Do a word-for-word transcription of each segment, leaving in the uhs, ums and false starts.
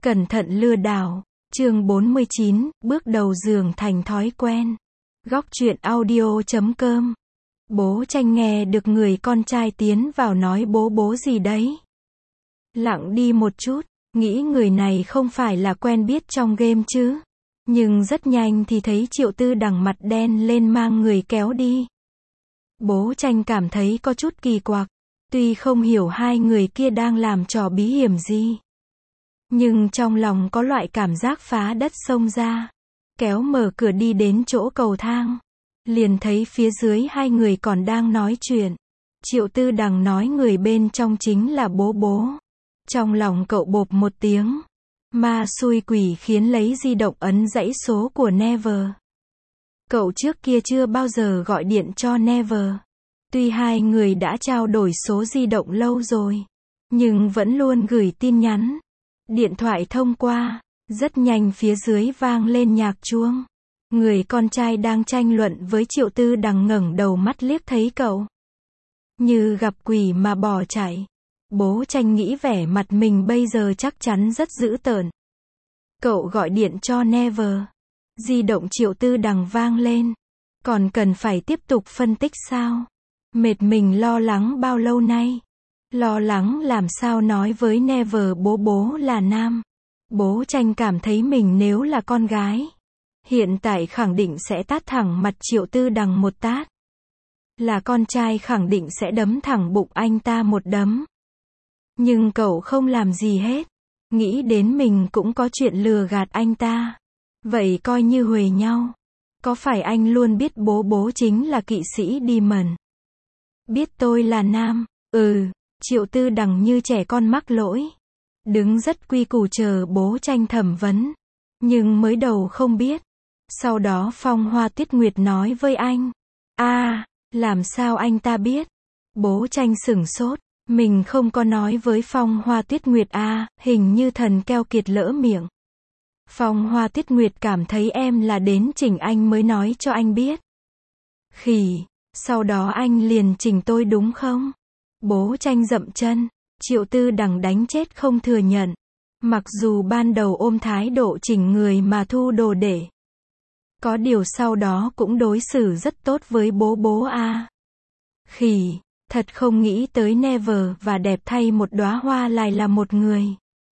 Cẩn thận lừa đảo. Chương bốn mươi chín, bước đầu giường thành thói quen. Góc truyện audio chấm com. Bố Tranh nghe được người con trai tiến vào nói bố bố gì đấy. Lặng đi một chút, nghĩ người này không phải là quen biết trong game chứ. Nhưng rất nhanh thì thấy Triệu Tư Đằng mặt đen lên mang người kéo đi. Bố Tranh cảm thấy có chút kỳ quặc, tuy không hiểu hai người kia đang làm trò bí hiểm gì. Nhưng trong lòng có loại cảm giác phá đất xông ra. Kéo mở cửa đi đến chỗ cầu thang. Liền thấy phía dưới hai người còn đang nói chuyện. Triệu Tư Đằng nói người bên trong chính là bố bố. Trong lòng cậu bộp một tiếng. Ma xui quỷ khiến lấy di động ấn dãy số của Never. Cậu trước kia chưa bao giờ gọi điện cho Never. Tuy hai người đã trao đổi số di động lâu rồi, nhưng vẫn luôn gửi tin nhắn. Điện thoại thông qua, rất nhanh phía dưới vang lên nhạc chuông. Người con trai đang tranh luận với Triệu Tư Đằng ngẩng đầu mắt liếc thấy cậu. Như gặp quỷ mà bỏ chạy. Bố Tranh nghĩ vẻ mặt mình bây giờ chắc chắn rất dữ tợn. Cậu gọi điện cho Never. Di động Triệu Tư Đằng vang lên. Còn cần phải tiếp tục phân tích sao? Mệt mình lo lắng bao lâu nay? Lo lắng làm sao nói với Never bố bố là nam. Bố Tranh cảm thấy mình nếu là con gái, hiện tại khẳng định sẽ tát thẳng mặt Triệu Tư Đằng một tát. Là con trai khẳng định sẽ đấm thẳng bụng anh ta một đấm. Nhưng cậu không làm gì hết. Nghĩ đến mình cũng có chuyện lừa gạt anh ta. Vậy coi như huề nhau. Có phải anh luôn biết bố bố chính là kỵ sĩ Demon? Biết tôi là nam. Ừ. Triệu Tư Đằng như trẻ con mắc lỗi. Đứng rất quy củ chờ bố Tranh thẩm vấn. Nhưng mới đầu không biết. Sau đó Phong Hoa Tuyết Nguyệt nói với anh. a à, làm sao anh ta biết? Bố Tranh sửng sốt. Mình không có nói với Phong Hoa Tuyết Nguyệt a à, hình như thần keo kiệt lỡ miệng. Phong Hoa Tuyết Nguyệt cảm thấy em là đến chỉnh anh mới nói cho anh biết. Khỉ, sau đó anh liền chỉnh tôi đúng không? Bố Tranh dậm chân. Triệu Tư Đằng đánh chết không thừa nhận. Mặc dù ban đầu ôm thái độ chỉnh người mà thu đồ để. Có điều sau đó cũng đối xử rất tốt với bố bố a à. Khỉ, thật không nghĩ tới Never và đẹp thay một đóa hoa lại là một người.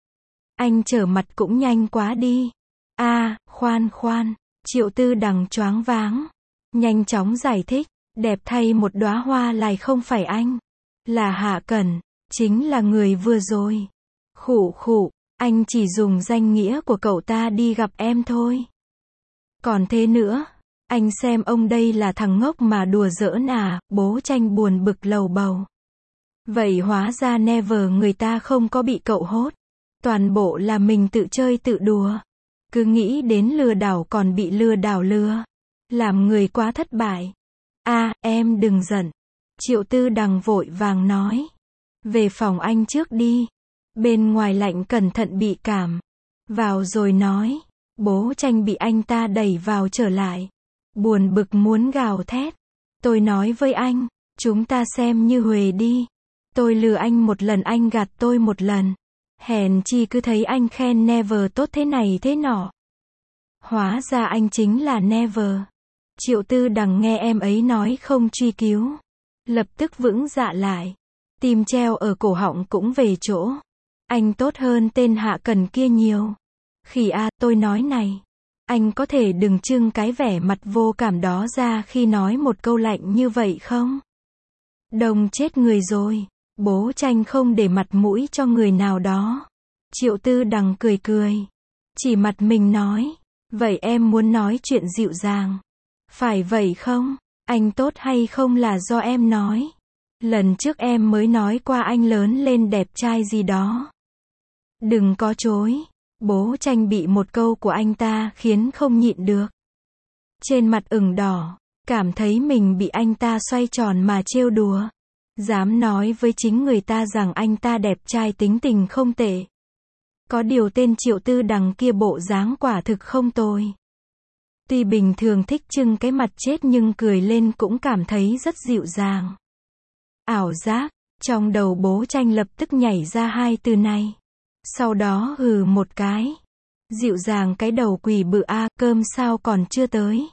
Anh trở mặt cũng nhanh quá đi. a à, khoan khoan. Triệu Tư Đằng choáng váng. Nhanh chóng giải thích. Đẹp thay một đóa hoa lại không phải anh. Là Hạ Cẩn, chính là người vừa rồi. Khụ khụ, anh chỉ dùng danh nghĩa của cậu ta đi gặp em thôi. Còn thế nữa, anh xem ông đây là thằng ngốc mà đùa giỡn à? Bố Tranh buồn bực lầu bầu. Vậy hóa ra Never người ta không có bị cậu hốt. Toàn bộ là mình tự chơi tự đùa. Cứ nghĩ đến lừa đảo còn bị lừa đảo lừa. Làm người quá thất bại. a à, em đừng giận. Triệu Tư Đằng vội vàng nói. Về phòng anh trước đi. Bên ngoài lạnh cẩn thận bị cảm. Vào rồi nói. Bố Tranh bị anh ta đẩy vào trở lại. Buồn bực muốn gào thét. Tôi nói với anh. Chúng ta xem như huề đi. Tôi lừa anh một lần anh gạt tôi một lần. Hèn chi cứ thấy anh khen Never tốt thế này thế nọ. Hóa ra anh chính là Never. Triệu Tư Đằng nghe em ấy nói không truy cứu. Lập tức vững dạ lại. Tim treo ở cổ họng cũng về chỗ. Anh tốt hơn tên Hạ Cẩn kia nhiều. Khỉ a, à, tôi nói này. Anh có thể đừng trưng cái vẻ mặt vô cảm đó ra khi nói một câu lạnh như vậy không? Đồng chết người rồi. Bố Tranh không để mặt mũi cho người nào đó. Triệu Tư Đằng cười cười. Chỉ mặt mình nói. Vậy em muốn nói chuyện dịu dàng. Phải vậy không? Anh tốt hay không là do em nói. Lần trước em mới nói qua anh lớn lên đẹp trai gì đó. Đừng có chối. Bố Tranh bị một câu của anh ta khiến không nhịn được. Trên mặt ửng đỏ. Cảm thấy mình bị anh ta xoay tròn mà trêu đùa. Dám nói với chính người ta rằng anh ta đẹp trai tính tình không tệ. Có điều tên Triệu Tư Đằng kia bộ dáng quả thực không tồi. Tuy bình thường thích trưng cái mặt chết nhưng cười lên cũng cảm thấy rất dịu dàng. Ảo giác, trong đầu bố Tranh lập tức nhảy ra hai từ này. Sau đó hừ một cái. Dịu dàng cái đầu quỷ bự a, cơm sao còn chưa tới?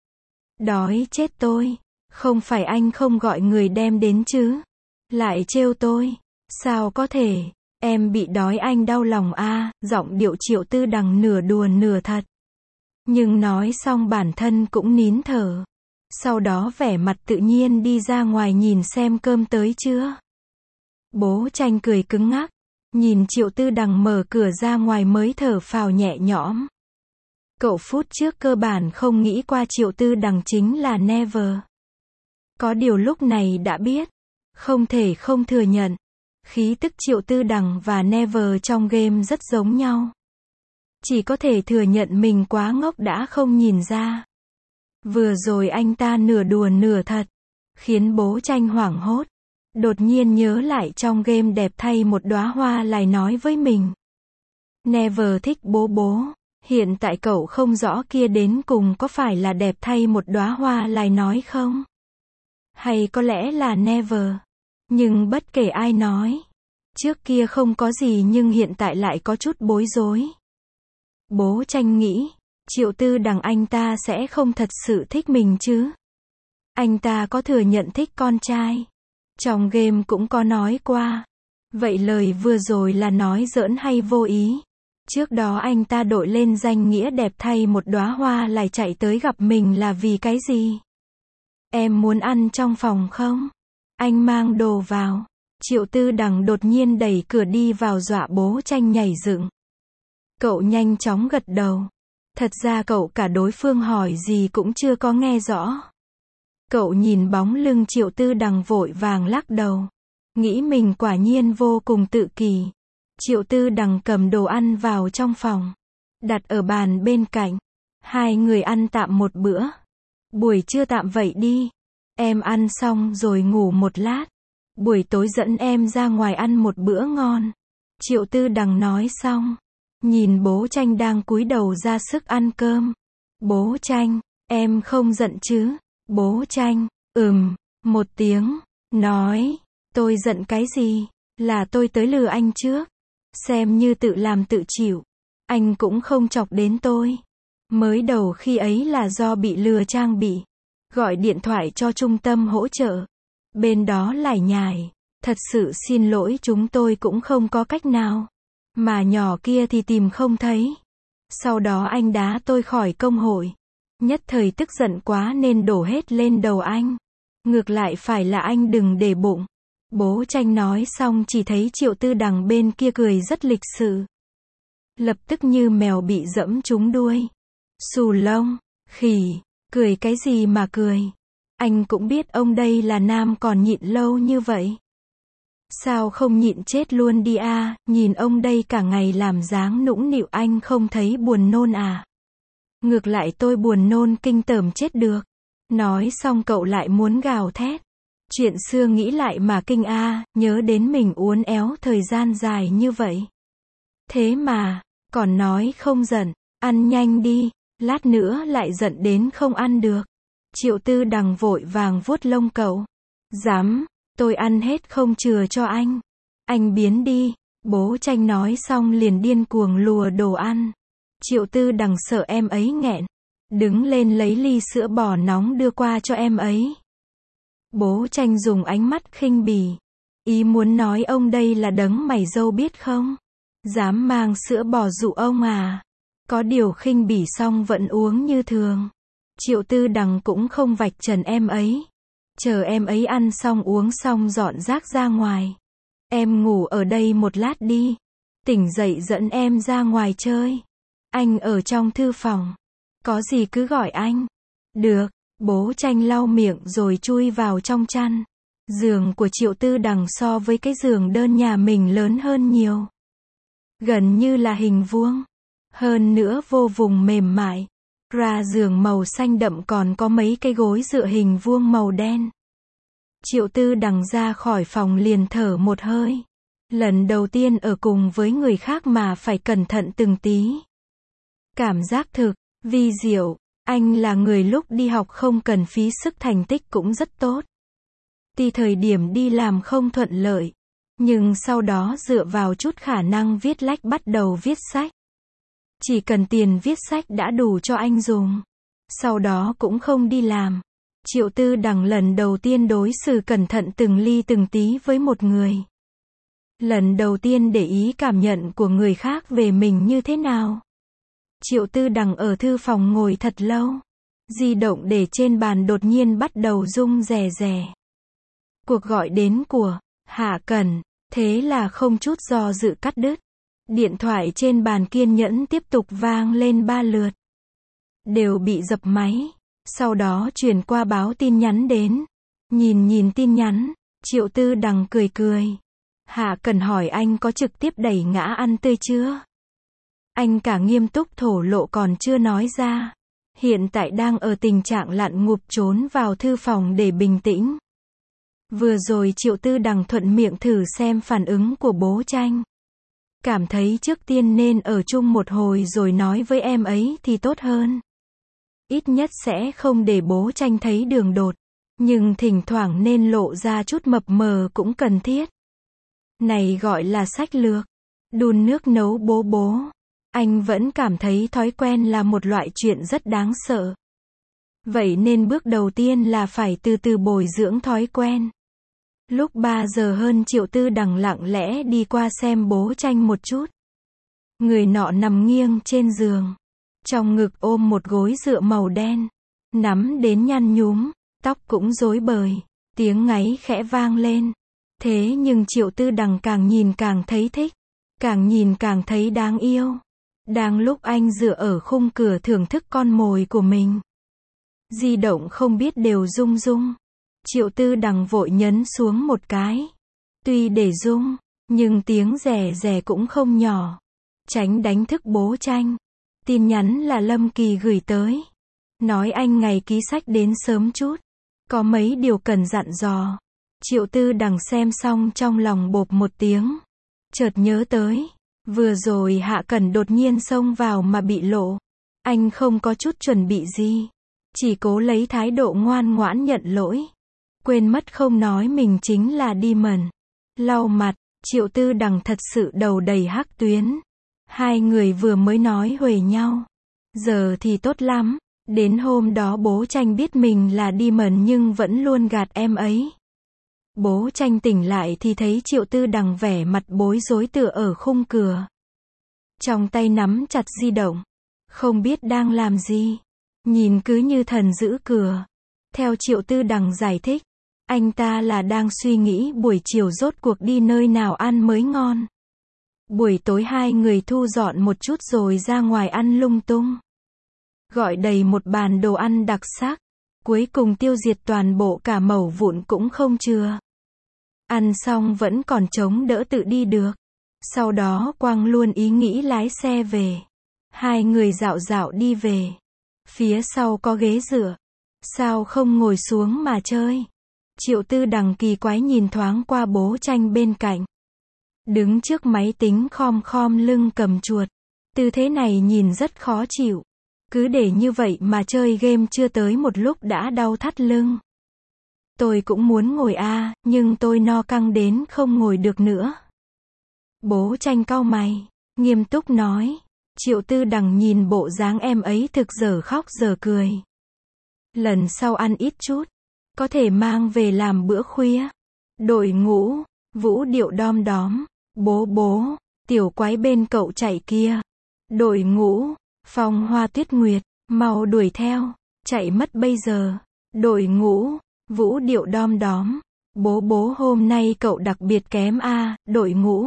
Đói chết tôi. Không phải anh không gọi người đem đến chứ? Lại trêu tôi. Sao có thể? Em bị đói anh đau lòng a, giọng điệu Triệu Tư Đằng nửa đùa nửa thật. Nhưng nói xong bản thân cũng nín thở. Sau đó vẻ mặt tự nhiên đi ra ngoài nhìn xem cơm tới chưa. Bố Tranh cười cứng ngắc. Nhìn Triệu Tư Đằng mở cửa ra ngoài mới thở phào nhẹ nhõm. Cậu phút trước cơ bản không nghĩ qua Triệu Tư Đằng chính là Never. Có điều lúc này đã biết. Không thể không thừa nhận. Khí tức Triệu Tư Đằng và Never trong game rất giống nhau. Chỉ có thể thừa nhận mình quá ngốc đã không nhìn ra. Vừa rồi anh ta nửa đùa nửa thật. Khiến bố Tranh hoảng hốt. Đột nhiên nhớ lại trong game đẹp thay một đóa hoa lại nói với mình. Never thích bố bố. Hiện tại cậu không rõ kia đến cùng có phải là đẹp thay một đóa hoa lại nói không? Hay có lẽ là Never. Nhưng bất kể ai nói. Trước kia không có gì nhưng hiện tại lại có chút bối rối. Bố Tranh nghĩ. Triệu Tư Đằng anh ta sẽ không thật sự thích mình chứ? Anh ta có thừa nhận thích con trai. Trong game cũng có nói qua. Vậy lời vừa rồi là nói giỡn hay vô ý? Trước đó anh ta đội lên danh nghĩa đẹp thay một đóa hoa lại chạy tới gặp mình là vì cái gì? Em muốn ăn trong phòng không? Anh mang đồ vào. Triệu Tư Đằng đột nhiên đẩy cửa đi vào dọa bố Tranh nhảy dựng. Cậu nhanh chóng gật đầu. Thật ra cậu cả đối phương hỏi gì cũng chưa có nghe rõ. Cậu nhìn bóng lưng Triệu Tư Đằng vội vàng lắc đầu. Nghĩ mình quả nhiên vô cùng tự kỷ. Triệu Tư Đằng cầm đồ ăn vào trong phòng. Đặt ở bàn bên cạnh. Hai người ăn tạm một bữa. Buổi trưa tạm vậy đi. Em ăn xong rồi ngủ một lát. Buổi tối dẫn em ra ngoài ăn một bữa ngon. Triệu Tư Đằng nói xong. Nhìn bố Tranh đang cúi đầu ra sức ăn cơm. Bố Tranh, em không giận chứ? Bố Tranh, ừm, một tiếng, nói, tôi giận cái gì? Là tôi tới lừa anh trước. Xem như tự làm tự chịu. Anh cũng không chọc đến tôi. Mới đầu khi ấy là do bị lừa trang bị. Gọi điện thoại cho trung tâm hỗ trợ. Bên đó lải nhải. Thật sự xin lỗi chúng tôi cũng không có cách nào. Mà nhỏ kia thì tìm không thấy. Sau đó anh đá tôi khỏi công hội. Nhất thời tức giận quá nên đổ hết lên đầu anh. Ngược lại phải là anh đừng để bụng. Bố Tranh nói xong chỉ thấy Triệu Tư Đằng bên kia cười rất lịch sự. Lập tức như mèo bị dẫm trúng đuôi. Xù lông, khỉ, cười cái gì mà cười. Anh cũng biết ông đây là nam còn nhịn lâu như vậy. Sao không nhịn chết luôn đi a, nhìn ông đây cả ngày làm dáng nũng nịu anh không thấy buồn nôn à. Ngược lại tôi buồn nôn kinh tởm chết được. Nói xong cậu lại muốn gào thét. Chuyện xưa nghĩ lại mà kinh a, nhớ đến mình uốn éo thời gian dài như vậy. Thế mà, còn nói không giận, ăn nhanh đi, lát nữa lại giận đến không ăn được. Triệu Tư Đằng vội vàng vuốt lông cậu. Dám, tôi ăn hết không chừa cho anh. Anh biến đi, bố Tranh nói xong liền điên cuồng lùa đồ ăn. Triệu Tư Đằng sợ em ấy nghẹn. Đứng lên lấy ly sữa bò nóng đưa qua cho em ấy. Bố Tranh dùng ánh mắt khinh bỉ. Ý muốn nói ông đây là đấng mày râu biết không? Dám mang sữa bò dụ ông à? Có điều khinh bỉ xong vẫn uống như thường. Triệu Tư Đằng cũng không vạch trần em ấy. Chờ em ấy ăn xong uống xong dọn rác ra ngoài. Em ngủ ở đây một lát đi. Tỉnh dậy dẫn em ra ngoài chơi. Anh ở trong thư phòng. Có gì cứ gọi anh. Được, bố Tranh lau miệng rồi chui vào trong chăn. Giường của Triệu Tư Đằng so với cái giường đơn nhà mình lớn hơn nhiều. Gần như là hình vuông. Hơn nữa vô vùng mềm mại. Ra giường màu xanh đậm còn có mấy cái gối dựa hình vuông màu đen. Triệu Tư Đằng ra khỏi phòng liền thở một hơi. Lần đầu tiên ở cùng với người khác mà phải cẩn thận từng tí. Cảm giác thực, vi diệu. Anh là người lúc đi học không cần phí sức thành tích cũng rất tốt. Tuy thời điểm đi làm không thuận lợi. Nhưng sau đó dựa vào chút khả năng viết lách bắt đầu viết sách. Chỉ cần tiền viết sách đã đủ cho anh dùng. Sau đó cũng không đi làm. Triệu Tư Đằng lần đầu tiên đối xử cẩn thận từng ly từng tí với một người. Lần đầu tiên để ý cảm nhận của người khác về mình như thế nào. Triệu Tư Đằng ở thư phòng ngồi thật lâu. Di động để trên bàn đột nhiên bắt đầu rung rè rè. Cuộc gọi đến của Hạ Cẩn, thế là không chút do dự cắt đứt. Điện thoại trên bàn kiên nhẫn tiếp tục vang lên ba lượt. Đều bị dập máy. Sau đó truyền qua báo tin nhắn đến. Nhìn nhìn tin nhắn, Triệu Tư Đằng cười cười. Hạ Cẩn hỏi anh có trực tiếp đẩy ngã ăn tươi chưa? Anh cả nghiêm túc thổ lộ còn chưa nói ra. Hiện tại đang ở tình trạng lặn ngụp trốn vào thư phòng để bình tĩnh. Vừa rồi Triệu Tư Đằng thuận miệng thử xem phản ứng của bố Tranh. Cảm thấy trước tiên nên ở chung một hồi rồi nói với em ấy thì tốt hơn. Ít nhất sẽ không để bố Tranh thấy đường đột. Nhưng thỉnh thoảng nên lộ ra chút mập mờ cũng cần thiết. Này gọi là sách lược. Đun nước nấu bố bố. Anh vẫn cảm thấy thói quen là một loại chuyện rất đáng sợ. Vậy nên bước đầu tiên là phải từ từ bồi dưỡng thói quen. Lúc ba giờ hơn Triệu Tư Đằng lặng lẽ đi qua xem bố Tranh một chút. Người nọ nằm nghiêng trên giường. Trong ngực ôm một gối dựa màu đen. Nắm đến nhăn nhúm, tóc cũng rối bời. Tiếng ngáy khẽ vang lên. Thế nhưng Triệu Tư Đằng càng nhìn càng thấy thích. Càng nhìn càng thấy đáng yêu. Đang lúc anh dựa ở khung cửa thưởng thức con mồi của mình. Di động không biết đều rung rung. Triệu Tư Đằng vội nhấn xuống một cái. Tuy để rung, nhưng tiếng rè rè cũng không nhỏ. Tránh đánh thức bố Tranh. Tin nhắn là Lâm Kỳ gửi tới. Nói anh ngày ký sách đến sớm chút. Có mấy điều cần dặn dò. Triệu Tư Đằng xem xong trong lòng bộp một tiếng. Chợt nhớ tới. Vừa rồi Hạ Cẩn đột nhiên xông vào mà bị lộ. Anh không có chút chuẩn bị gì. Chỉ cố lấy thái độ ngoan ngoãn nhận lỗi. Quên mất không nói mình chính là Demon. Lau mặt, Triệu Tư Đằng thật sự đầu đầy hắc tuyến. Hai người vừa mới nói huề nhau. Giờ thì tốt lắm. Đến hôm đó bố Tranh biết mình là Demon nhưng vẫn luôn gạt em ấy. Bố Tranh tỉnh lại thì thấy Triệu Tư Đằng vẻ mặt bối rối tựa ở khung cửa. Trong tay nắm chặt di động. Không biết đang làm gì. Nhìn cứ như thần giữ cửa. Theo Triệu Tư Đằng giải thích. Anh ta là đang suy nghĩ buổi chiều rốt cuộc đi nơi nào ăn mới ngon. Buổi tối hai người thu dọn một chút rồi ra ngoài ăn lung tung. Gọi đầy một bàn đồ ăn đặc sắc. Cuối cùng tiêu diệt toàn bộ cả mẩu vụn cũng không chừa. Ăn xong vẫn còn chống đỡ tự đi được. Sau đó quăng luôn ý nghĩ lái xe về. Hai người dạo dạo đi về. Phía sau có ghế dựa. Sao không ngồi xuống mà chơi? Triệu Tư Đằng kỳ quái nhìn thoáng qua bố Tranh bên cạnh. Đứng trước máy tính khom khom lưng cầm chuột. Tư thế này nhìn rất khó chịu. Cứ để như vậy mà chơi game chưa tới một lúc đã đau thắt lưng. Tôi cũng muốn ngồi a, à, nhưng tôi no căng đến không ngồi được nữa. Bố Tranh cau mày, nghiêm túc nói. Triệu Tư Đằng nhìn bộ dáng em ấy thực giờ khóc giờ cười. Lần sau ăn ít chút. Có thể mang về làm bữa khuya. Đội ngũ, vũ điệu đom đóm. Bố bố, tiểu quái bên cậu chạy kia. Đội ngũ, phong hoa tuyết nguyệt, mau đuổi theo. Chạy mất bây giờ. Đội ngũ, vũ điệu đom đóm. Bố bố hôm nay cậu đặc biệt kém a, à, đội ngũ.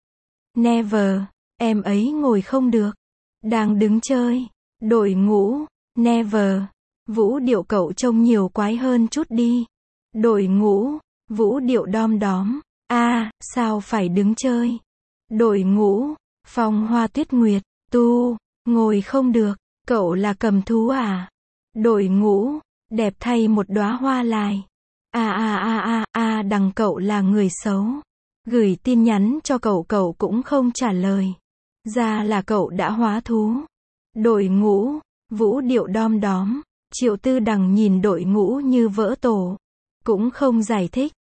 Never, em ấy ngồi không được. Đang đứng chơi. Đội ngũ, never. Vũ điệu cậu trông nhiều quái hơn chút đi. Đội ngũ, vũ điệu đom đóm. A, à, sao phải đứng chơi? Đội ngũ, phong hoa tuyết nguyệt, tu, ngồi không được, cậu là cầm thú à? Đội ngũ, đẹp thay một đóa hoa lại. A a a a a đằng cậu là người xấu. Gửi tin nhắn cho cậu cậu cũng không trả lời. Ra là cậu đã hóa thú. Đội ngũ, vũ điệu đom đóm. Triệu Tư Đằng nhìn đội ngũ như vỡ tổ. Cũng không giải thích.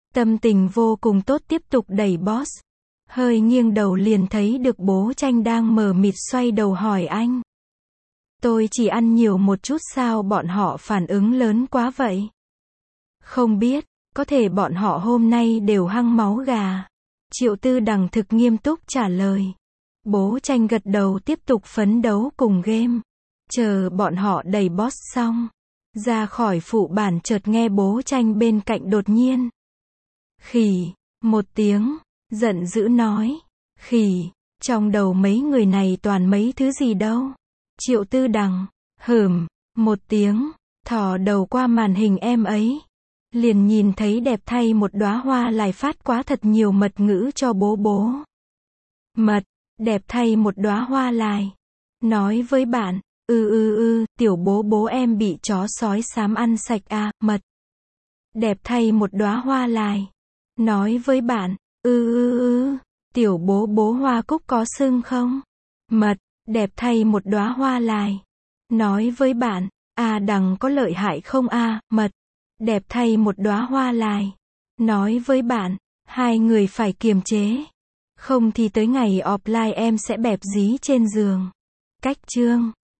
Tâm tình vô cùng tốt tiếp tục đẩy boss. Hơi nghiêng đầu liền thấy được bố Tranh đang mờ mịt xoay đầu hỏi anh. Tôi chỉ ăn nhiều một chút sao bọn họ phản ứng lớn quá vậy? Không biết, có thể bọn họ hôm nay đều hăng máu gà. Triệu Tư Đằng thực nghiêm túc trả lời. Bố Tranh gật đầu tiếp tục phấn đấu cùng game. Chờ bọn họ đẩy boss xong. Ra khỏi phụ bản chợt nghe bố Tranh bên cạnh đột nhiên. Khỉ, một tiếng, giận dữ nói. Khỉ, trong đầu mấy người này toàn mấy thứ gì đâu. Triệu Tư Đằng, hửm, một tiếng, thò đầu qua màn hình em ấy. Liền nhìn thấy đẹp thay một đóa hoa lại phát quá thật nhiều mật ngữ cho bố bố. Mật, đẹp thay một đóa hoa lại. Nói với bạn, ư ư ư, tiểu bố bố em bị chó sói xám ăn sạch à, mật. Đẹp thay một đóa hoa lại. Nói với bạn, ư ư ư, tiểu bố bố hoa cúc có sưng không? Mật, đẹp thay một đóa hoa lại. Nói với bạn, à Đằng có lợi hại không à, mật. Đẹp thay một đóa hoa lại. Nói với bạn, hai người phải kiềm chế. Không thì tới ngày offline em sẽ bẹp dí trên giường. Cách chương